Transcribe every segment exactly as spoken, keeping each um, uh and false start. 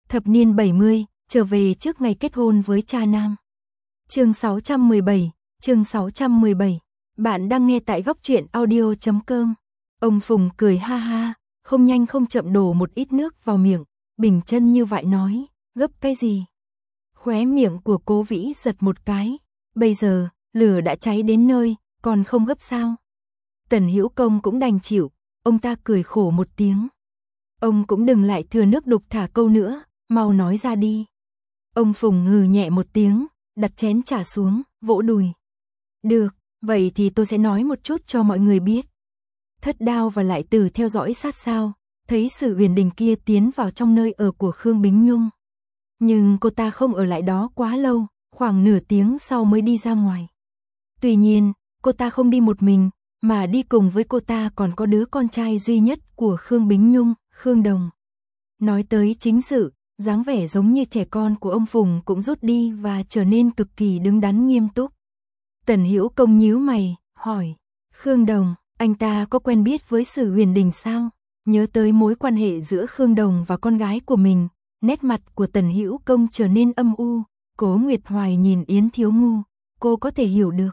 Thập niên bảy mươi, trở về trước ngày kết hôn với cha nam. Chương sáu trăm mười bảy, chương sáu trăm mười bảy. Bạn đang nghe tại góc truyện audio chấm com. Ông Phùng cười ha ha, không nhanh không chậm đổ một ít nước vào miệng, bình chân như vậy nói, gấp cái gì? Khóe miệng của Cố Vĩ giật một cái, bây giờ, lửa đã cháy đến nơi, còn không gấp sao? Tần Hữu Công cũng đành chịu, ông ta cười khổ một tiếng. Ông cũng đừng lại thừa nước đục thả câu nữa, mau nói ra đi. Ông Phùng ngừ nhẹ một tiếng, đặt chén trà xuống, vỗ đùi. Được, vậy thì tôi sẽ nói một chút cho mọi người biết. Thất Đao và Lại Tử theo dõi sát sao, thấy Sử Huyền Đình kia tiến vào trong nơi ở của Khương Bính Nhung. Nhưng cô ta không ở lại đó quá lâu, khoảng nửa tiếng sau mới đi ra ngoài. Tuy nhiên, cô ta không đi một mình, mà đi cùng với cô ta còn có đứa con trai duy nhất của Khương Bính Nhung, Khương Đồng. Nói tới chính sự, dáng vẻ giống như trẻ con của ông Phùng cũng rút đi và trở nên cực kỳ đứng đắn nghiêm túc. Tần Hữu Công nhíu mày, hỏi, Khương Đồng, anh ta có quen biết với Sử Huyền Đình sao? Nhớ tới mối quan hệ giữa Khương Đồng và con gái của mình, nét mặt của Tần Hữu Công trở nên âm u. Cố Nguyệt Hoài nhìn Yến Thiếu Ngu, cô có thể hiểu được.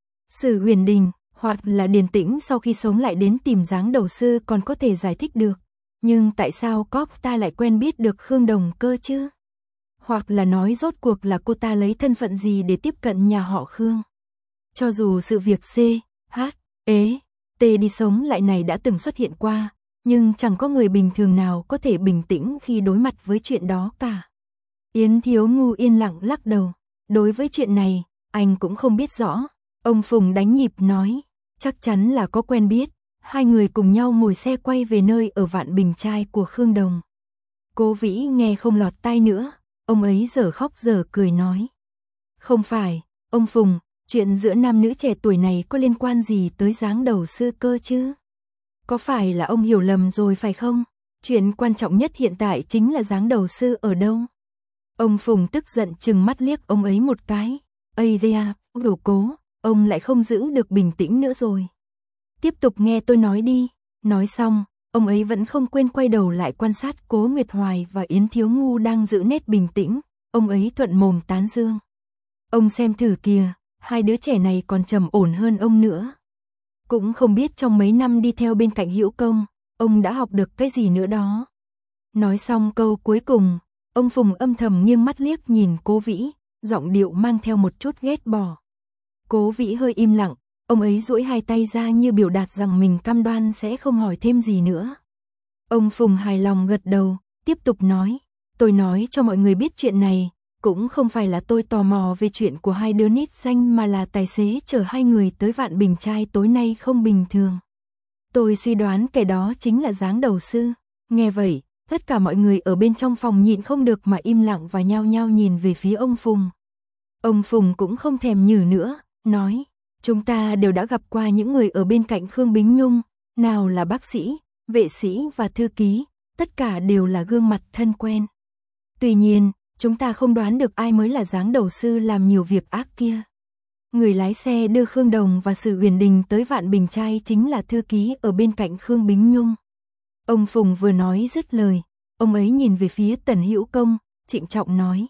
Sử Huyền Đình, hoặc là Điền Tĩnh sau khi sống lại đến tìm dáng đầu sư còn có thể giải thích được. Nhưng tại sao cóc ta lại quen biết được Khương Đồng cơ chứ? Hoặc là nói rốt cuộc là cô ta lấy thân phận gì để tiếp cận nhà họ Khương? Cho dù sự việc C, H, E, T đi sống lại này đã từng xuất hiện qua, nhưng chẳng có người bình thường nào có thể bình tĩnh khi đối mặt với chuyện đó cả. Yến Thiếu Ngu yên lặng lắc đầu. Đối với chuyện này, anh cũng không biết rõ. Ông Phùng đánh nhịp nói, chắc chắn là có quen biết. Hai người cùng nhau ngồi xe quay về nơi ở Vạn Bình trai của Khương Đồng. Cố Vĩ nghe không lọt tai nữa, ông ấy giờ khóc giờ cười nói. Không phải, ông Phùng, chuyện giữa nam nữ trẻ tuổi này có liên quan gì tới dáng đầu sư cơ chứ? Có phải là ông hiểu lầm rồi phải không? Chuyện quan trọng nhất hiện tại chính là dáng đầu sư ở đâu? Ông Phùng tức giận trừng mắt liếc ông ấy một cái. Ây da, đồ Cố, ông lại không giữ được bình tĩnh nữa rồi. Tiếp tục nghe tôi nói đi. Nói xong, ông ấy vẫn không quên quay đầu lại quan sát Cố Nguyệt Hoài và Yến Thiếu Ngu đang giữ nét bình tĩnh. Ông ấy thuận mồm tán dương. Ông xem thử kìa, hai đứa trẻ này còn trầm ổn hơn ông nữa. Cũng không biết trong mấy năm đi theo bên cạnh Hữu Công, ông đã học được cái gì nữa đó. Nói xong câu cuối cùng, ông Phùng âm thầm nghiêng mắt liếc nhìn Cố Vĩ, giọng điệu mang theo một chút ghét bỏ. Cố Vĩ hơi im lặng, ông ấy duỗi hai tay ra như biểu đạt rằng mình cam đoan sẽ không hỏi thêm gì nữa. Ông Phùng hài lòng gật đầu, tiếp tục nói, tôi nói cho mọi người biết chuyện này, cũng không phải là tôi tò mò về chuyện của hai đứa nít danh mà là tài xế chở hai người tới Vạn Bình trai tối nay không bình thường. Tôi suy đoán kẻ đó chính là dáng đầu sư. Nghe vậy, tất cả mọi người ở bên trong phòng nhịn không được mà im lặng và nhao nhao nhìn về phía ông Phùng. Ông Phùng cũng không thèm nhử nữa, nói, chúng ta đều đã gặp qua những người ở bên cạnh Khương Bính Nhung, nào là bác sĩ, vệ sĩ và thư ký, tất cả đều là gương mặt thân quen. Tuy nhiên, chúng ta không đoán được ai mới là dáng đầu sư làm nhiều việc ác kia. Người lái xe đưa Khương Đồng và Sử Huyền Đình tới Vạn Bình trai chính là thư ký ở bên cạnh Khương Bính Nhung. Ông Phùng vừa nói dứt lời, ông ấy nhìn về phía Tần Hữu Công, trịnh trọng nói.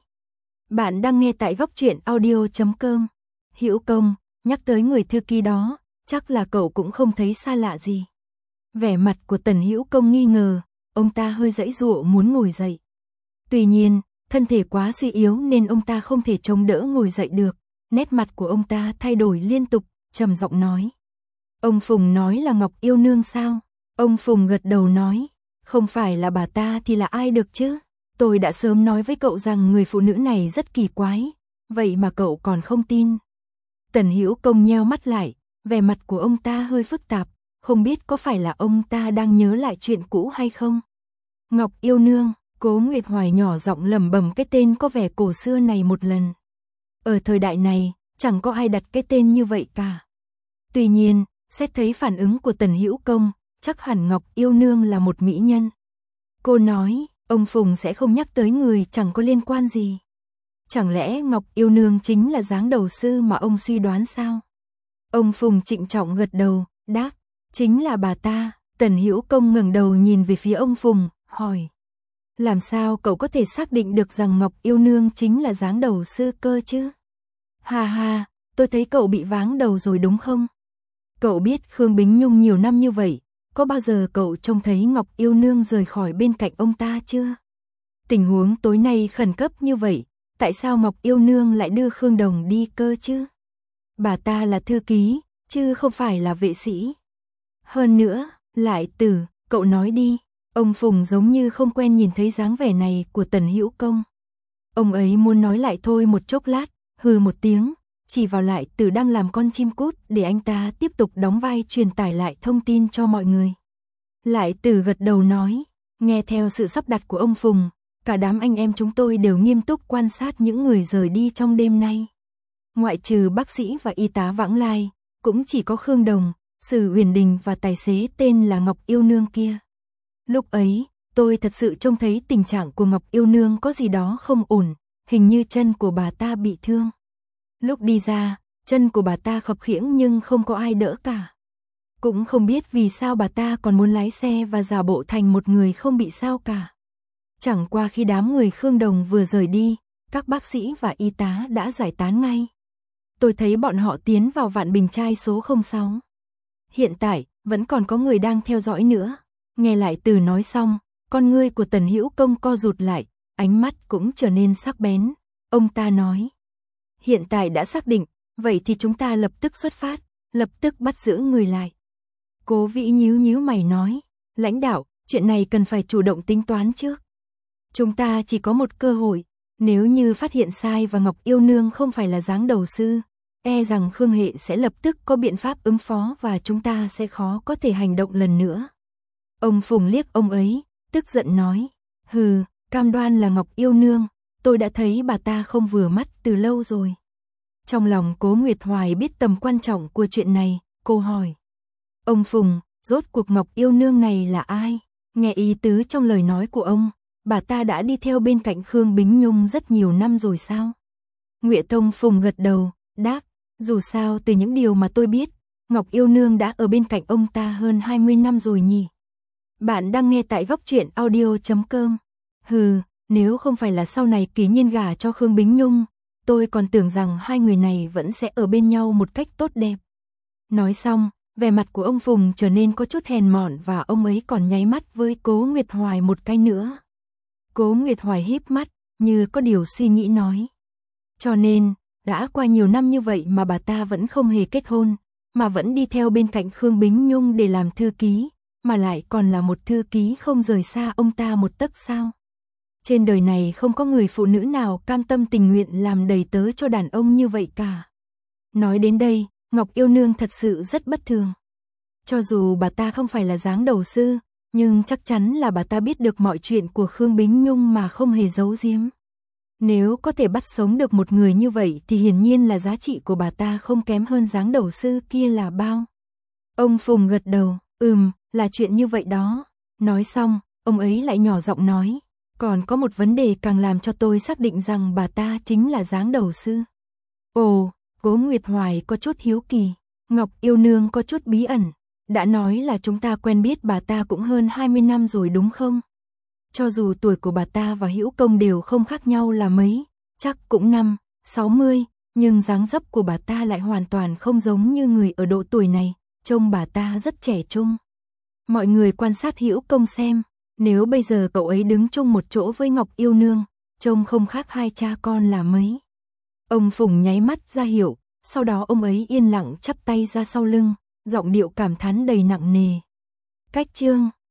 Bạn đang nghe tại góc truyện audio chấm com. Hữu Công, nhắc tới người thư ký đó, chắc là cậu cũng không thấy xa lạ gì. Vẻ mặt của Tần Hữu Công nghi ngờ, ông ta hơi giãy giụa muốn ngồi dậy. Tuy nhiên, thân thể quá suy yếu nên ông ta không thể chống đỡ ngồi dậy được, nét mặt của ông ta thay đổi liên tục, trầm giọng nói. Ông Phùng nói là Ngọc Yêu Nương sao? Ông Phùng gật đầu nói, không phải là bà ta thì là ai được chứ? Tôi đã sớm nói với cậu rằng người phụ nữ này rất kỳ quái, vậy mà cậu còn không tin. Tần Hữu Công nheo mắt lại, vẻ mặt của ông ta hơi phức tạp, không biết có phải là ông ta đang nhớ lại chuyện cũ hay không? Ngọc Yêu Nương, Cố Nguyệt Hoài nhỏ giọng lẩm bẩm cái tên có vẻ cổ xưa này một lần. Ở thời đại này, chẳng có ai đặt cái tên như vậy cả. Tuy nhiên, xét thấy phản ứng của Tần Hữu Công, chắc hẳn Ngọc Yêu Nương là một mỹ nhân. Cô nói, ông Phùng sẽ không nhắc tới người chẳng có liên quan gì. Chẳng lẽ Ngọc Yêu Nương chính là dáng đầu sư mà ông suy đoán sao? Ông Phùng trịnh trọng gật đầu, đáp, chính là bà ta. Tần Hữu Công ngẩng đầu nhìn về phía ông Phùng, hỏi. Làm sao cậu có thể xác định được rằng Ngọc Yêu Nương chính là dáng đầu sư cơ chứ? Ha ha, tôi thấy cậu bị váng đầu rồi đúng không? Cậu biết Khương Bính Nhung nhiều năm như vậy, có bao giờ cậu trông thấy Ngọc Yêu Nương rời khỏi bên cạnh ông ta chưa? Tình huống tối nay khẩn cấp như vậy, tại sao Ngọc Yêu Nương lại đưa Khương Đồng đi cơ chứ? Bà ta là thư ký, chứ không phải là vệ sĩ. Hơn nữa, Lại Tử, cậu nói đi. Ông Phùng giống như không quen nhìn thấy dáng vẻ này của Tần Hữu Công. Ông ấy muốn nói lại thôi một chốc lát, hừ một tiếng, chỉ vào Lại Tử đang làm con chim cút để anh ta tiếp tục đóng vai truyền tải lại thông tin cho mọi người. Lại Tử gật đầu nói, nghe theo sự sắp đặt của ông Phùng, cả đám anh em chúng tôi đều nghiêm túc quan sát những người rời đi trong đêm nay. Ngoại trừ bác sĩ và y tá vãng lai, cũng chỉ có Khương Đồng, Sử Huyền Đình và tài xế tên là Ngọc Yêu Nương kia. Lúc ấy, tôi thật sự trông thấy tình trạng của Ngọc Yêu Nương có gì đó không ổn, hình như chân của bà ta bị thương. Lúc đi ra, chân của bà ta khập khiễng nhưng không có ai đỡ cả. Cũng không biết vì sao bà ta còn muốn lái xe và giả bộ thành một người không bị sao cả. Chẳng qua khi đám người Khương Đồng vừa rời đi, các bác sĩ và y tá đã giải tán ngay. Tôi thấy bọn họ tiến vào Vạn Bình Trai số không sáu. Hiện tại, vẫn còn có người đang theo dõi nữa. Nghe Lại Tử nói xong, con ngươi của Tần Hữu Công co rụt lại, ánh mắt cũng trở nên sắc bén. Ông ta nói, hiện tại đã xác định, vậy thì chúng ta lập tức xuất phát, lập tức bắt giữ người lại. Cố Vĩ nhíu nhíu mày nói, lãnh đạo, chuyện này cần phải chủ động tính toán trước. Chúng ta chỉ có một cơ hội, nếu như phát hiện sai và Ngọc Yêu Nương không phải là dáng đầu sư, e rằng Khương Hệ sẽ lập tức có biện pháp ứng phó và chúng ta sẽ khó có thể hành động lần nữa. Ông Phùng liếc ông ấy, tức giận nói, hừ, cam đoan là Ngọc Yêu Nương, tôi đã thấy bà ta không vừa mắt từ lâu rồi. Trong lòng Cố Nguyệt Hoài biết tầm quan trọng của chuyện này, cô hỏi. Ông Phùng, rốt cuộc Ngọc Yêu Nương này là ai? Nghe ý tứ trong lời nói của ông, bà ta đã đi theo bên cạnh Khương Bính Nhung rất nhiều năm rồi sao? Ngụy Tông Phùng gật đầu, đáp, dù sao từ những điều mà tôi biết, Ngọc Yêu Nương đã ở bên cạnh ông ta hơn hai mươi năm rồi nhỉ. Bạn đang nghe tại góc truyện audio chấm com. Hừ, nếu không phải là sau này Kỳ Nhiên gả cho Khương Bính Nhung, tôi còn tưởng rằng hai người này vẫn sẽ ở bên nhau một cách tốt đẹp. Nói xong, vẻ mặt của ông Phùng trở nên có chút hèn mọn và ông ấy còn nháy mắt với Cố Nguyệt Hoài một cái nữa. Cố Nguyệt Hoài híp mắt, như có điều suy nghĩ nói. Cho nên, đã qua nhiều năm như vậy mà bà ta vẫn không hề kết hôn, mà vẫn đi theo bên cạnh Khương Bính Nhung để làm thư ký, mà lại còn là một thư ký không rời xa ông ta một tấc sao. Trên đời này không có người phụ nữ nào cam tâm tình nguyện làm đầy tớ cho đàn ông như vậy cả. Nói đến đây, Ngọc Yêu Nương thật sự rất bất thường. Cho dù bà ta không phải là dáng đầu sư, nhưng chắc chắn là bà ta biết được mọi chuyện của Khương Bính Nhung mà không hề giấu giếm. Nếu có thể bắt sống được một người như vậy thì hiển nhiên là giá trị của bà ta không kém hơn dáng đầu sư kia là bao. Ông Phùng gật đầu, ừm, là chuyện như vậy đó. Nói xong, ông ấy lại nhỏ giọng nói, còn có một vấn đề càng làm cho tôi xác định rằng bà ta chính là dáng đầu sư. Ồ, Cố Nguyệt Hoài có chút hiếu kỳ, Ngọc Yêu Nương có chút bí ẩn, đã nói là chúng ta quen biết bà ta cũng hơn hai mươi năm rồi đúng không? Cho dù tuổi của bà ta và Hữu Công đều không khác nhau là mấy, chắc cũng năm, sáu mươi, nhưng dáng dấp của bà ta lại hoàn toàn không giống như người ở độ tuổi này, trông bà ta rất trẻ trung. Mọi người quan sát Hữu Công xem, nếu bây giờ cậu ấy đứng chung một chỗ với Ngọc Yêu Nương, trông không khác hai cha con là mấy. Ông Phùng nháy mắt ra hiệu, sau đó ông ấy yên lặng chắp tay ra sau lưng, giọng điệu cảm thán đầy nặng nề. Cách chương